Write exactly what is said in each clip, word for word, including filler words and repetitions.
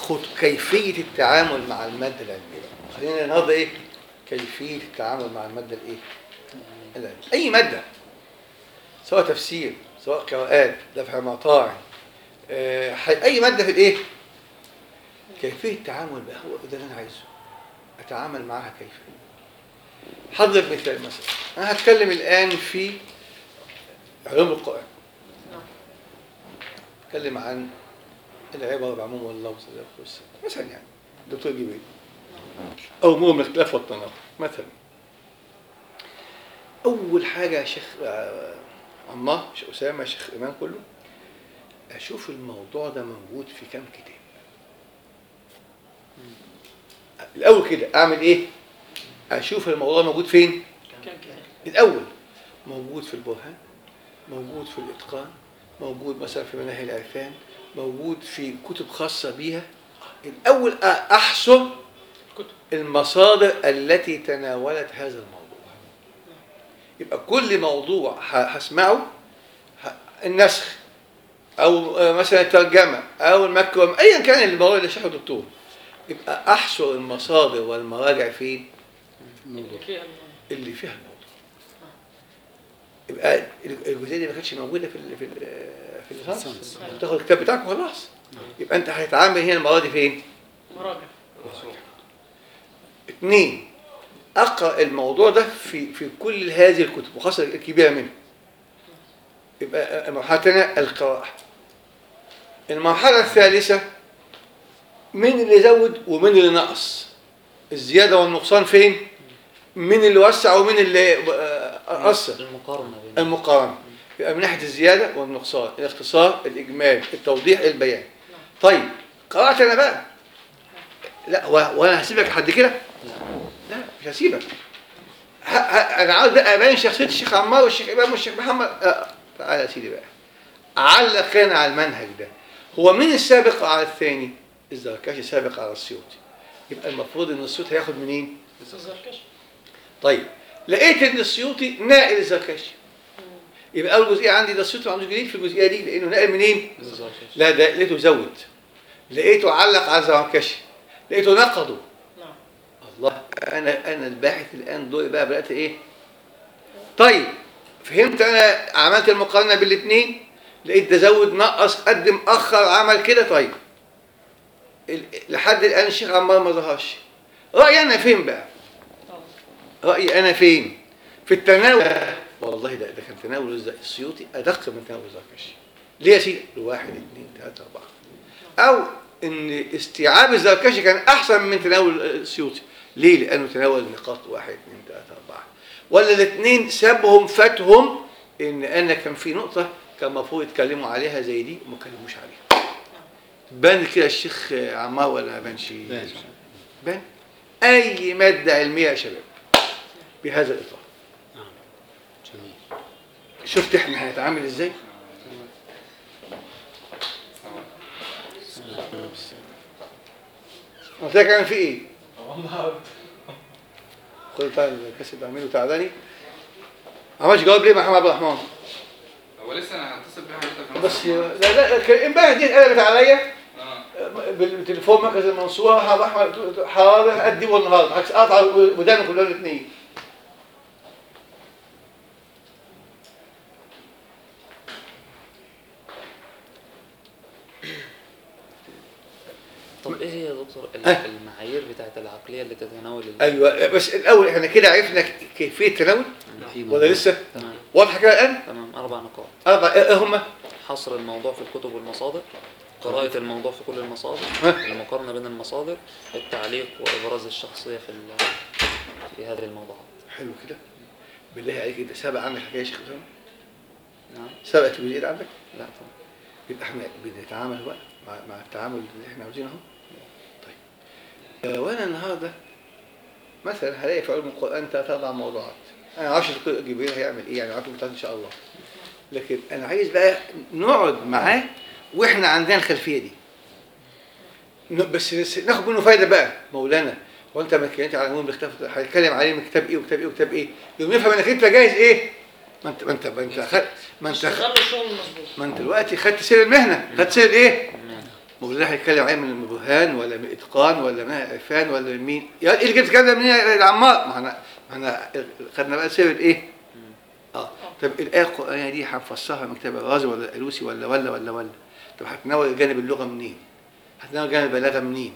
كيفيه التعامل مع الماده العلميه. خلينا النهارده ايه؟ كيفيه التعامل مع الماده الايه؟ العلميه. اي ماده، سواء تفسير، سواء قراءات، دفع مطاعم، آه، اي ماده في الايه؟ كيفيه التعامل بقى، هو ده اللي انا عايزه. اتعامل معها كيف؟ حضرتك مثال مثلا، انا هتكلم الان في علوم القرآن. اتكلم عن العبر بعموم واللفظ مثلا، يعني دكتور جبريل، او امور من الاختلاف والتناقض مثلا. اول حاجه يا شيخ عمار، شيخ اسامه، شيخ ايمان، كله اشوف الموضوع ده موجود في كام كتاب. الاول كده اعمل ايه؟ اشوف الموضوع موجود فين. الاول موجود في البرهان، موجود في الاتقان، موجود مثلا في مناهي العرفان، موجود في كتب خاصه بيها. الاول احصر المصادر التي تناولت هذا الموضوع. يبقى كل موضوع هسمعه، النسخ او مثلا الترجمه او المكرم، ايا كان الموضوع اللي شرحه الدكتور، يبقى احصر المصادر والمراجع فين؟ اللي فيها الموضوع. يبقى الجزئيه دي ما كانتش موجوده في ال في ال في الليسانس. تاخد الكتاب بتاعك وخلاص. يبقى انت هتتعامل هنا المره دي فين؟ مراجع. اثنين، اقرا الموضوع ده في في كل هذه الكتب وخاصه الكبيره منها. يبقى المرحله الثانيه القراءه. المرحله الثالثه، مين اللي زود ومين اللي نقص؟ الزياده والنقصان فين؟ مين اللي وسع ومين اللي قصر؟ المقارنه بين المقارنه. يبقى من ناحيه الزياده والنقصان، الاختصار، الاجمال، التوضيح، البيان. طيب قرات انا بقى، لا وانا هسيبك لحد كده؟ لا مش هسيبك. انا عاوز بقى ابين شخصيه الشيخ عمار والشيخ امام والشيخ محمد. آه. تعالى يا سيدي بقى، علق هنا على المنهج ده. هو مين السابق على الثاني؟ الزركشي سابق على السيوطي. يبقى المفروض ان السيوطي هياخد منين؟ الزركشي. طيب لقيت ان السيوطي ناقل الزركشي، يبقى اول جزئيه عندي ده السيوطي ما عندوش جديد في الجزئيه دي، لانه ناقل منين؟ لا ده لقيته زود، لقيته علق على الزركشي، لقيته نقضه. نعم. الله، انا انا الباحث الان دوري بقى بدات ايه؟ طيب فهمت، انا عملت المقارنه بالاثنين، لقيت ده زود، نقص، قدم، اخر، عمل كده. طيب لحد الان الشيخ عمار ما ظهرش. رايي انا فين بقى؟ رايي انا فين؟ في التناول. والله ده ده كان تناول السيوطي ادق من تناول الزركشي. ليه يا سيدي؟ واحد اثنين ثلاثه اربعه. او ان استيعاب الزركشي كان احسن من تناول السيوطي. ليه؟ لانه تناول نقاط واحد اثنين ثلاثه اربعه. ولا الاثنين سابهم فاتهم ان انا كان في نقطه كان المفروض يتكلموا عليها زي دي وما اتكلموش عليها. بان كده الشيخ عمار ولا ما بانش؟ بان. اي ماده علميه يا شباب بهذا الاطار. جميل. شفت احنا هنتعامل ازاي؟ قلت لك اعمل فيه ايه؟ خد بتاع الكاسيت اعمله تعالى. ما عملش جواب ليه محمد عبد الرحمن؟ هو لسه انا هتصل بيها حضرتك بس لا لا امبارح دي اتقلبت عليا بالتليفون مركز المنصوره. احمد حاضر ادي والنهارده هقطع ودانه كلهم الاثنين. طب ايه هي يا دكتور المعايير بتاعت العقليه اللي تتناول؟ ايوه بس الاول احنا كده عرفنا كيفيه التناول ولا لسه؟ تمام. واضحه كده الان؟ تمام. اربع نقاط. اربع ايه هم؟ حصر الموضوع في الكتب والمصادر، قراءة الموضوع في كل المصادر، المقارنة بين المصادر، التعليق وابراز الشخصيه في في هذه الموضوعات. حلو كده. بالله عليك انت سابق عندك حكايه يا شيخ اسامه؟ نعم. سبقت الجزئيه عندك؟ لا طبعا. يبقى احنا بنتعامل بقى مع مع التعامل اللي احنا عاوزينه اهو. طيب وانا النهارده مثلا هلاقي في علم القران ثلاث اربع موضوعات، انا ما اعرفش جبريل هيعمل ايه، يعني عارف ان شاء الله، لكن انا عايز بقى نقعد معاه واحنا عندنا الخلفيه دي، بس ناخد منه فايده بقى. مولانا وانت ما اتكلمت على المهم باختلاف، هنتكلم عليه من كتاب ايه وكتاب ايه وكتاب ايه، يوم نفهم انك انت جاهز ايه. ما انت ما انت ما انت خد ما انت اشتغل الشغل المظبوط. ما انت دلوقتي خدت سير المهنه، خدت سير ايه؟ والله هيتكلم عليه من البرهان ولا من اتقان ولا من عرفان ولا من مين؟ يا ايه اللي جبت كده منين يا عمار؟ ما احنا ما احنا خدنا بقى سيره ايه؟ اه طب الايه القرانيه دي هنفسرها من كتاب الرازي ولا الالوسي ولا ولا ولا ولا طب هتناول جانب اللغه منين؟ هتناول جانب البلاغه منين؟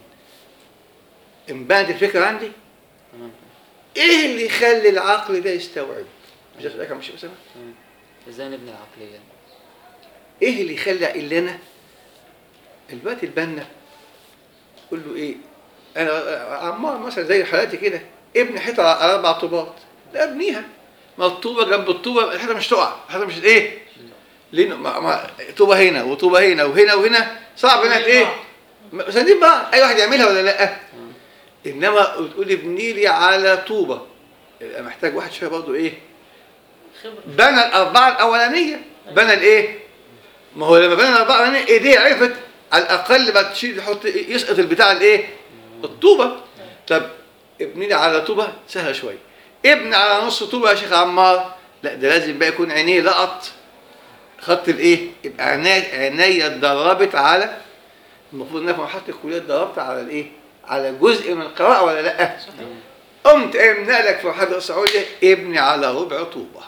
انبانت الفكره عندي؟ تمام. ايه اللي يخلي العقل ده يستوعب؟ مش هسألك مش اسامه؟ تمام. ازاي نبني العقليه؟ ايه اللي يخلي اللي انا الوقت البنا قول له ايه؟ انا عمار مثلا زي حالاتي كده ابني حيطه على اربع طوبات، لا ابنيها، ما الطوبه جنب الطوبه الحيطه مش تقع، الحيطه مش ايه؟ لانه ما ما طوبه هنا وطوبه هنا وهنا وهنا صعب انها ايه؟ مساندين بقى اي واحد يعملها ولا لا؟ انما تقول ابني لي على طوبه يبقى محتاج واحد شويه برضه ايه؟ خبره. بنى الاربعه الاولانيه، بنى الايه؟ ما هو لما بنى الاربعه الاولانيه ايديه عرفت على الاقل ما تشيل يحط يسقط البتاع الايه؟ الطوبه. طب ابني لي على طوبه سهله شويه، ابني على نص طوبه يا شيخ عمار، لا ده لازم بقى يكون عينيه لقط خط الايه؟ يبقى عينيا عينيا اتدربت على المفروض ان انا في مرحله الكليه اتدربت على الايه؟ على جزء من القراءه ولا لا؟ قمت امنع لك في مرحله الصعوديه ابني على ربع طوبه.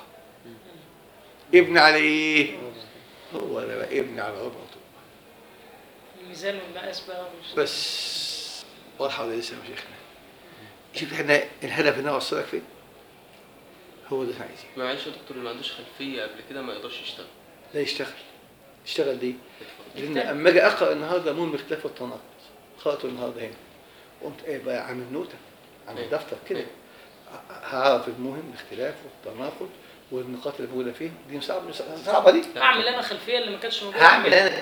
ابني على ايه؟ هو انا بقى ابني على ربع طوبه. الميزان والمقاس بقى مش بس واضحه ولا لسه يا شيخنا؟ شوف احنا الهدف ان انا اوصلك فين؟ هو ده اللي عايزين. معلش يا دكتور اللي ما عندوش خلفيه قبل كده ما يقدرش يشتغل. لا يشتغل. يشتغل ليه؟ لان اما اجي اقرا النهارده مهم اختلاف التناقض. قرأته النهارده هنا. قمت ايه بقى عامل نوته، عامل دفتر كده. هعرف المهم الاختلاف والتناقض والنقاط اللي موجوده فيه. دي صعبه صعبه دي. اعمل انا خلفيه اللي ما كانتش موجوده. هعمل انا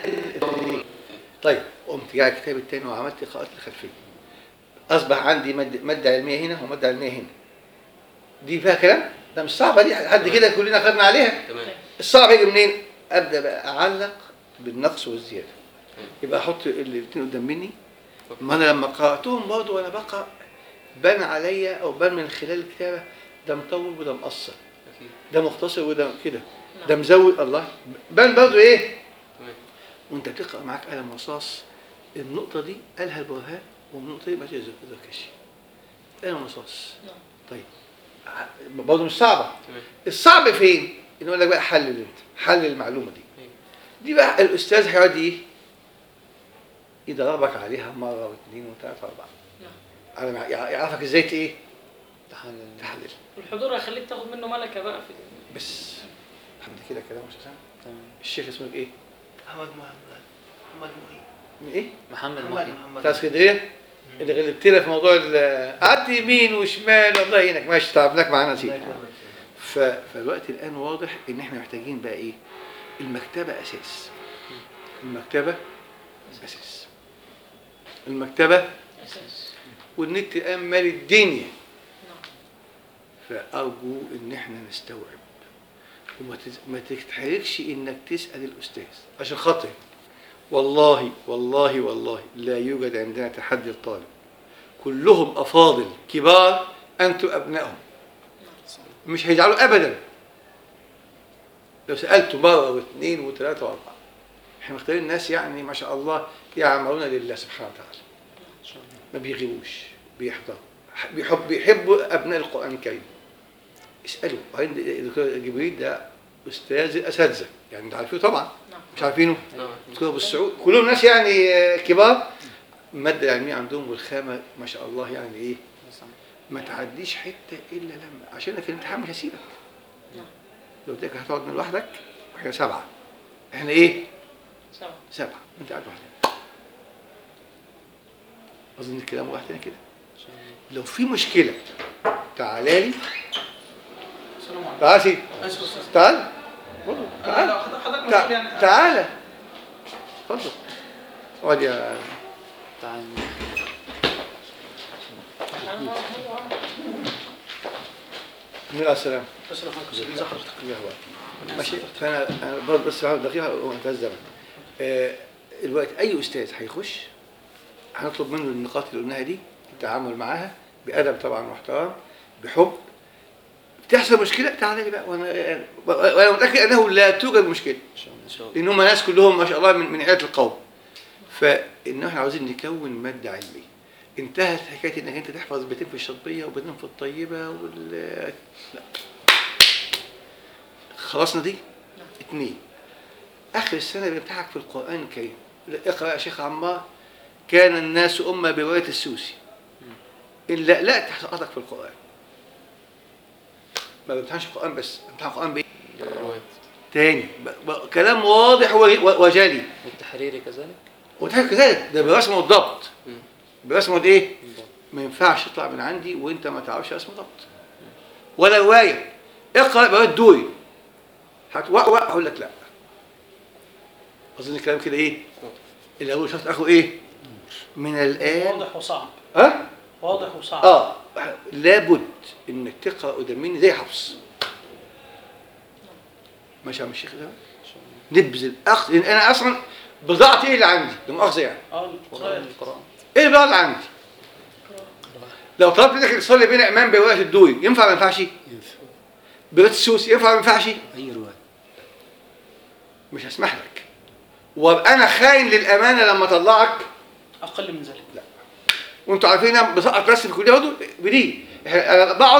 طيب قمت جاي الكتاب الثاني وعملت قراءه الخلفيه. اصبح عندي ماده ماده علميه هنا وماده علميه هنا. دي فيها كلام؟ ده مش صعبه دي، حد كده كلنا خدنا عليها. تمام. الصعب يجي منين؟ ابدا بقى اعلق بالنقص والزياده. يبقى احط الاثنين قدام مني. ما انا لما قراتهم برضه وانا بقرا بان عليا او بان من خلال الكتابه ده مطول وده مقصر. اكيد. ده مختصر وده كده. ده مزود الله بان برضه ايه؟ تمام. وانت بتقرا معاك قلم رصاص النقطه دي قالها البرهان والنقطه دي ما تذكرش. قلم رصاص. طيب برضه مش صعبه. تمام. الصعب فين؟ ان يقول لك بقى حلل انت، حلل المعلومه دي. دي بقى الاستاذ هيقعد ايه؟ يدربك عليها مره واثنين وثلاثه واربعه. نعم. على يعرفك ازاي ايه؟ تحلل. تحلل. والحضور هيخليك تاخد منه ملكه بقى في بس الحمد كده كلام مش سامع. تمام. الشيخ اسمه ايه؟ محمد محمد محمد محي. من ايه؟ محمد محمد محي. محمد بتاع اسكندريه؟ اللي غلبتنا في موضوع قعدت يمين وشمال الله يعينك ماشي تعبناك معانا سيدي. ف... فالوقت الان واضح ان احنا محتاجين بقى ايه؟ المكتبه اساس. المكتبه اساس. المكتبه اساس. والنت الان مال الدنيا. فارجو ان احنا نستوعب وما تز... ما تتحركش انك تسال الاستاذ عشان خاطر والله والله والله لا يوجد عندنا تحدي الطالب. كلهم افاضل كبار انتم ابنائهم. مش هيزعلوا ابدا لو سالته مره واثنين وثلاثه واربعه. احنا مختارين الناس يعني ما شاء الله يعملون لله سبحانه وتعالى. ما بيغيبوش بيحضروا بيحب بيحبوا ابناء القران الكريم. اسالوا. وبعدين الدكتور جبريل ده استاذ الاساتذه يعني انتوا عارفينه طبعا. مش عارفينه؟ دكتور ابو السعود كلهم ناس يعني كبار. الماده العلميه عندهم والخامه ما شاء الله يعني ايه؟ ما تعديش حته الا لما عشان في الامتحان مش هسيبك. لو قلت لك هتقعد لوحدك واحنا سبعه. احنا ايه؟ سبعه. سبعه انت قاعد لوحدك. اظن الكلام واحد تاني كده. لو في مشكله تعالى لي. تعال سيدي. تعال. تعال. تعال. تعال. اتفضل. اقعد يا تعال. من السلام. ماشي فانا انا برضه بس دقيقه وانتهى الزمن. آه الوقت اي استاذ هيخش هنطلب منه النقاط اللي قلناها دي التعامل معاها بادب طبعا واحترام بحب. تحصل مشكله تعالى لي بقى وانا وانا متاكد انه لا توجد مشكله. ان شاء الله. لان هم ناس كلهم ما شاء الله من من عائله القوم. فإن احنا عاوزين نكون مادة علمية. انتهت حكاية انك انت تحفظ بيتين في الشطبية وبيتين في الطيبة وال لا. خلصنا دي؟ اتنين. آخر السنة بيمتحنك في القرآن الكريم. اقرأ يا شيخ عمار كان الناس أمة برواية السوسي. إن لا لا تحققك في القرآن. ما بيمتحنش القرآن بس، بيمتحن القرآن بإيه؟ رواية. تاني ب- ب- كلام واضح و- وجلي. والتحريري كذلك. وتحرك كذلك ده برسمه والضبط. مم. برسمه ايه؟ بالضبط. ما ينفعش يطلع من عندي وانت ما تعرفش رسم ضبط. ولا روايه اقرا بروايه دوري هتوقع اقول لك لا. اظن الكلام كده ايه؟ اللي اول شرط اخو ايه؟ من الان واضح وصعب. ها؟ واضح وصعب. اه لابد انك تقرا قدام مني زي حفص. ماشي يا عم الشيخ ده؟ نبذل اخ لان انا اصلا بضاعتي ايه اللي عندي؟ ده مؤاخذه يعني. اه قرآن القراءة. القرآن. ايه البضاعه اللي عندي؟ لو طلبت منك تصلي بين امام بروايه الدوري ينفع ما ينفعش؟ ينفع بروايه السوسي ينفع ما ينفعش؟ اي روايه. مش هسمح لك. وابقى انا خاين للامانه لما اطلعك اقل من ذلك. وانتوا عارفين انا بسقط نفسي في الكليه برضه بدي. انا بقعد